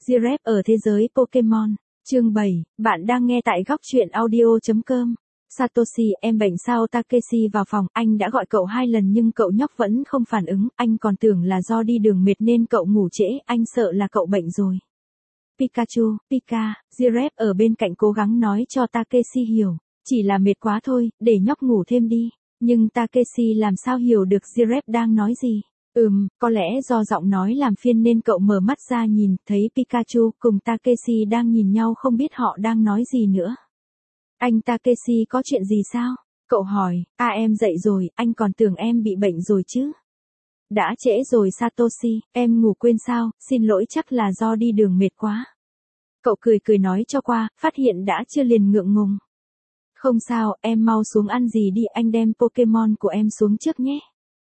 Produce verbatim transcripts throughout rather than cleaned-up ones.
Giraffe ở thế giới Pokemon. Chương bảy, bạn đang nghe tại góc truyện audio chấm com. Satoshi, em bệnh sao? Takeshi vào phòng, anh đã gọi cậu hai lần nhưng cậu nhóc vẫn không phản ứng, anh còn tưởng là do đi đường mệt nên cậu ngủ trễ, anh sợ là cậu bệnh rồi. Pikachu, Pika, Giraffe ở bên cạnh cố gắng nói cho Takeshi hiểu, chỉ là mệt quá thôi, để nhóc ngủ thêm đi. Nhưng Takeshi làm sao hiểu được Giraffe đang nói gì? Ừm, có lẽ do giọng nói làm phiền nên cậu mở mắt ra nhìn, thấy Pikachu cùng Takeshi đang nhìn nhau không biết họ đang nói gì nữa. Anh Takeshi có chuyện gì sao? Cậu hỏi, à em dậy rồi, anh còn tưởng em bị bệnh rồi chứ. Đã trễ rồi Satoshi, em ngủ quên sao, xin lỗi chắc là do đi đường mệt quá. Cậu cười cười nói cho qua, phát hiện đã chưa liền ngượng ngùng. Không sao, em mau xuống ăn gì đi, anh đem Pokemon của em xuống trước nhé.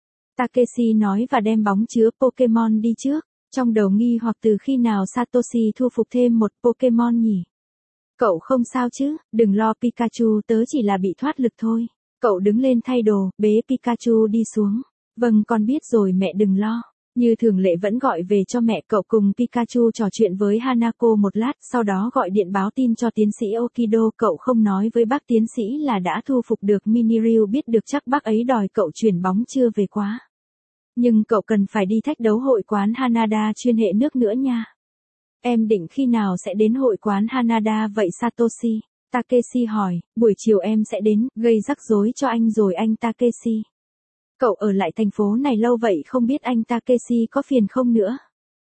Takeshi nói và đem bóng chứa Pokemon đi trước, trong đầu nghi hoặc từ khi nào Satoshi thu phục thêm một Pokemon nhỉ? Cậu không sao chứ, đừng lo Pikachu, tớ chỉ là bị thoát lực thôi. Cậu đứng lên thay đồ, bế Pikachu đi xuống. Vâng con biết rồi mẹ đừng lo. Như thường lệ vẫn gọi về cho mẹ, cậu cùng Pikachu trò chuyện với Hanako một lát, sau đó gọi điện báo tin cho tiến sĩ Okido. Cậu không nói với bác tiến sĩ là đã thu phục được Miniryu, biết được chắc bác ấy đòi cậu chuyển bóng chưa về quá. Nhưng cậu cần phải đi thách đấu hội quán Hanada chuyên hệ nước nữa nha. Em định khi nào sẽ đến hội quán Hanada vậy Satoshi? Takeshi hỏi, buổi chiều em sẽ đến, gây rắc rối cho anh rồi anh Takeshi. Cậu ở lại thành phố này lâu vậy không biết anh Takeshi có phiền không nữa?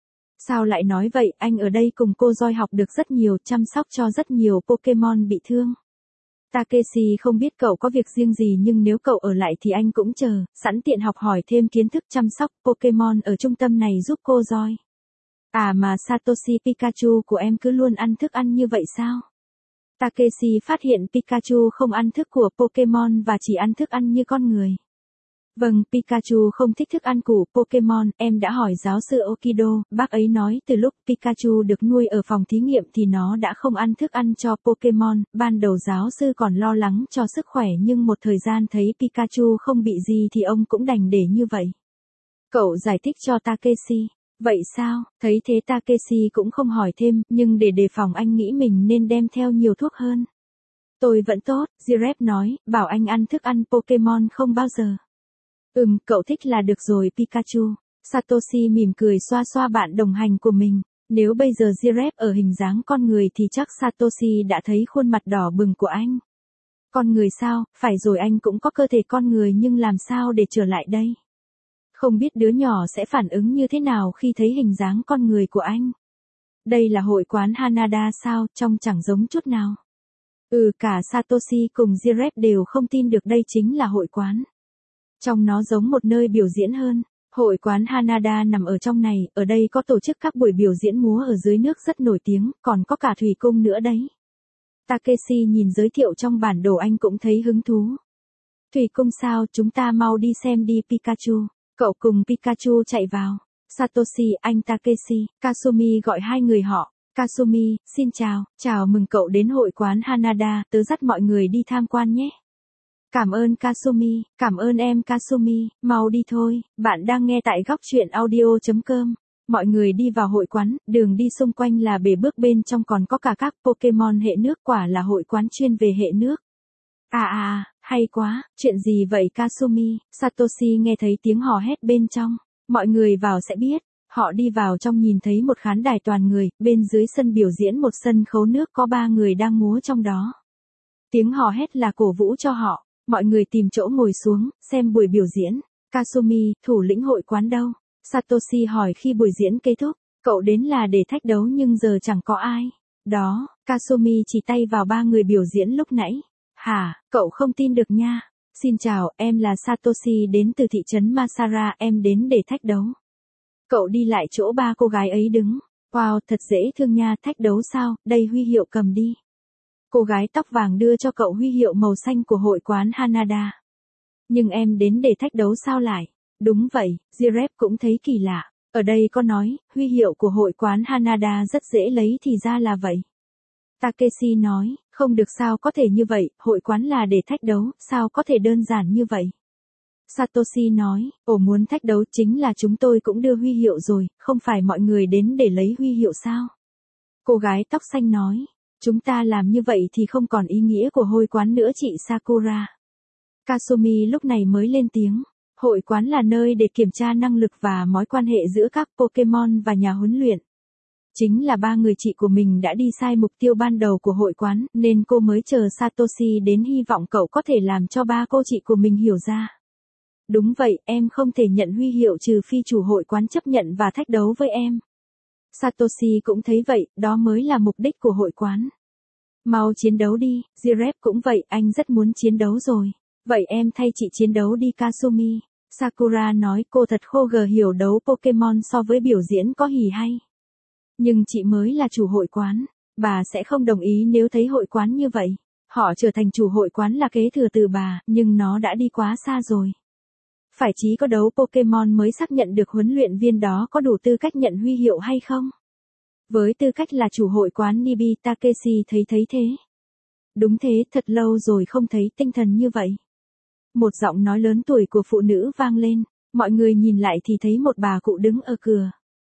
Sao lại nói vậy, anh ở đây cùng cô Joy học được rất nhiều, chăm sóc cho rất nhiều Pokemon bị thương. Takeshi không biết cậu có việc riêng gì nhưng nếu cậu ở lại thì anh cũng chờ, sẵn tiện học hỏi thêm kiến thức chăm sóc Pokemon ở trung tâm này giúp cô Joy. À mà Satoshi, Pikachu của em cứ luôn ăn thức ăn như vậy sao? Takeshi phát hiện Pikachu không ăn thức của Pokemon và chỉ ăn thức ăn như con người. Vâng, Pikachu không thích thức ăn của Pokemon, em đã hỏi giáo sư Okido, bác ấy nói từ lúc Pikachu được nuôi ở phòng thí nghiệm thì nó đã không ăn thức ăn cho Pokemon, ban đầu giáo sư còn lo lắng cho sức khỏe nhưng một thời gian thấy Pikachu không bị gì thì ông cũng đành để như vậy. Cậu giải thích cho Takeshi. Vậy sao, thấy thế Takeshi cũng không hỏi thêm, nhưng để đề phòng anh nghĩ mình nên đem theo nhiều thuốc hơn. Tôi vẫn tốt, Giraffe nói, bảo anh ăn thức ăn Pokemon không bao giờ. Ừm, cậu thích là được rồi Pikachu. Satoshi mỉm cười xoa xoa bạn đồng hành của mình. Nếu bây giờ Giraffe ở hình dáng con người thì chắc Satoshi đã thấy khuôn mặt đỏ bừng của anh. Con người sao, phải rồi anh cũng có cơ thể con người nhưng làm sao để trở lại đây? Không biết đứa nhỏ sẽ phản ứng như thế nào khi thấy hình dáng con người của anh. Đây là hội quán Hanada sao, trông chẳng giống chút nào. Ừ, cả Satoshi cùng Giraffe đều không tin được đây chính là hội quán. Trông nó giống một nơi biểu diễn hơn. Hội quán Hanada nằm ở trong này, ở đây có tổ chức các buổi biểu diễn múa ở dưới nước rất nổi tiếng, còn có cả thủy cung nữa đấy. Takeshi nhìn giới thiệu trong bản đồ anh cũng thấy hứng thú. Thủy cung sao, chúng ta mau đi xem đi Pikachu. Cậu cùng Pikachu chạy vào. Satoshi, anh Takeshi, Kasumi gọi hai người họ. Kasumi, xin chào, chào mừng cậu đến hội quán Hanada, tớ dắt mọi người đi tham quan nhé. Cảm ơn Kasumi, cảm ơn em Kasumi, mau đi thôi, bạn đang nghe tại góc truyện audio chấm com. Mọi người đi vào hội quán, đường đi xung quanh là bể bước, bên trong còn có cả các Pokemon hệ nước, quả là hội quán chuyên về hệ nước. À à, hay quá, chuyện gì vậy Kasumi? Satoshi nghe thấy tiếng hò hét bên trong. Mọi người vào sẽ biết. Họ đi vào trong nhìn thấy một khán đài toàn người, bên dưới sân biểu diễn một sân khấu nước có ba người đang múa trong đó. Tiếng hò hét là cổ vũ cho họ. Mọi người tìm chỗ ngồi xuống, xem buổi biểu diễn. Kasumi, thủ lĩnh hội quán đâu? Satoshi hỏi khi buổi diễn kết thúc. Cậu đến là để thách đấu nhưng giờ chẳng có ai. Đó, Kasumi chỉ tay vào ba người biểu diễn lúc nãy. Hả, cậu không tin được nha. Xin chào, em là Satoshi đến từ thị trấn Masara, em đến để thách đấu. Cậu đi lại chỗ ba cô gái ấy đứng. Wow, thật dễ thương nha, thách đấu sao, đây huy hiệu cầm đi. Cô gái tóc vàng đưa cho cậu huy hiệu màu xanh của hội quán Hanada. Nhưng em đến để thách đấu sao lại? Đúng vậy, Giraffe cũng thấy kỳ lạ. Ở đây có nói, huy hiệu của hội quán Hanada rất dễ lấy thì ra là vậy. Takeshi nói, không được sao có thể như vậy, hội quán là để thách đấu, sao có thể đơn giản như vậy? Satoshi nói, ồ muốn thách đấu chính là chúng tôi cũng đưa huy hiệu rồi, không phải mọi người đến để lấy huy hiệu sao? Cô gái tóc xanh nói. Chúng ta làm như vậy thì không còn ý nghĩa của hội quán nữa chị Sakura. Kasumi lúc này mới lên tiếng. Hội quán là nơi để kiểm tra năng lực và mối quan hệ giữa các Pokemon và nhà huấn luyện. Chính là ba người chị của mình đã đi sai mục tiêu ban đầu của hội quán, nên cô mới chờ Satoshi đến hy vọng cậu có thể làm cho ba cô chị của mình hiểu ra. Đúng vậy, em không thể nhận huy hiệu trừ phi chủ hội quán chấp nhận và thách đấu với em. Satoshi cũng thấy vậy, đó mới là mục đích của hội quán. Mau chiến đấu đi, Jirep cũng vậy, anh rất muốn chiến đấu rồi. Vậy em thay chị chiến đấu đi Kasumi. Sakura nói cô thật khô gờ hiểu đấu Pokemon so với biểu diễn có hỉ hay. Nhưng chị mới là chủ hội quán, bà sẽ không đồng ý nếu thấy hội quán như vậy. Họ trở thành chủ hội quán là kế thừa từ bà, nhưng nó đã đi quá xa rồi. Phải chỉ có đấu Pokemon mới xác nhận được huấn luyện viên đó có đủ tư cách nhận huy hiệu hay không. Với tư cách là chủ hội quán Nibi Takeshi thấy thấy thế. Đúng thế, thật lâu rồi không thấy tinh thần như vậy. Một giọng nói lớn tuổi của phụ nữ vang lên, mọi người nhìn lại thì thấy một bà cụ đứng ở cửa.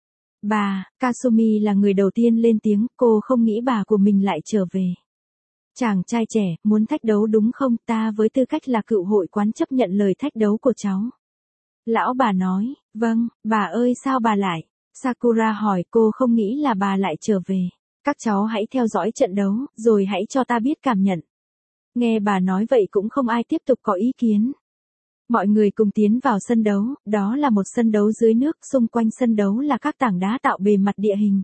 Bà, Kasumi là người đầu tiên lên tiếng, cô không nghĩ bà của mình lại trở về. Chàng trai trẻ, muốn thách đấu đúng không? Ta với tư cách là cựu hội quán chấp nhận lời thách đấu của cháu. Lão bà nói, vâng, bà ơi sao bà lại? Sakura hỏi cô không nghĩ là bà lại trở về. Các cháu hãy theo dõi trận đấu, rồi hãy cho ta biết cảm nhận. Nghe bà nói vậy cũng không ai tiếp tục có ý kiến. Mọi người cùng tiến vào sân đấu, đó là một sân đấu dưới nước, xung quanh sân đấu là các tảng đá tạo bề mặt địa hình.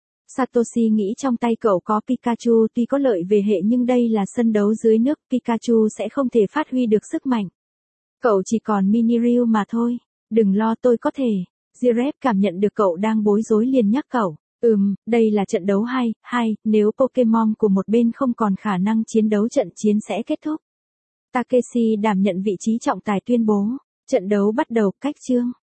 Satoshi nghĩ trong tay cậu có Pikachu, tuy có lợi về hệ nhưng đây là sân đấu dưới nước, Pikachu sẽ không thể phát huy được sức mạnh. Cậu chỉ còn Mini-Ryu mà thôi, đừng lo tôi có thể. Jirep cảm nhận được cậu đang bối rối liền nhắc cậu, ừm, đây là trận đấu hai, hai, nếu Pokemon của một bên không còn khả năng chiến đấu trận chiến sẽ kết thúc. Takeshi đảm nhận vị trí trọng tài tuyên bố, trận đấu bắt đầu, cách chương.